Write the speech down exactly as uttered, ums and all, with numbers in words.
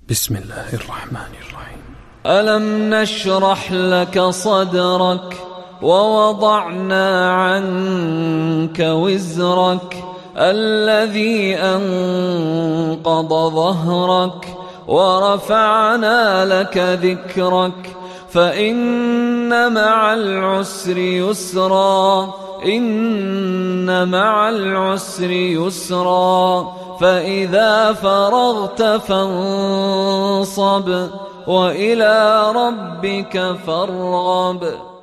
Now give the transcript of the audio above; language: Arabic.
بسم الله الرحمن الرحيم. ألم نشرح لك صدرك ووضعنا عنك وزرك الذي أنقض ظهرك ورفعنا لك ذكرك فإن مع العسر يسرا إن مع العسر يسرا فإذا فرغت فانصب وإلى ربك فارغب.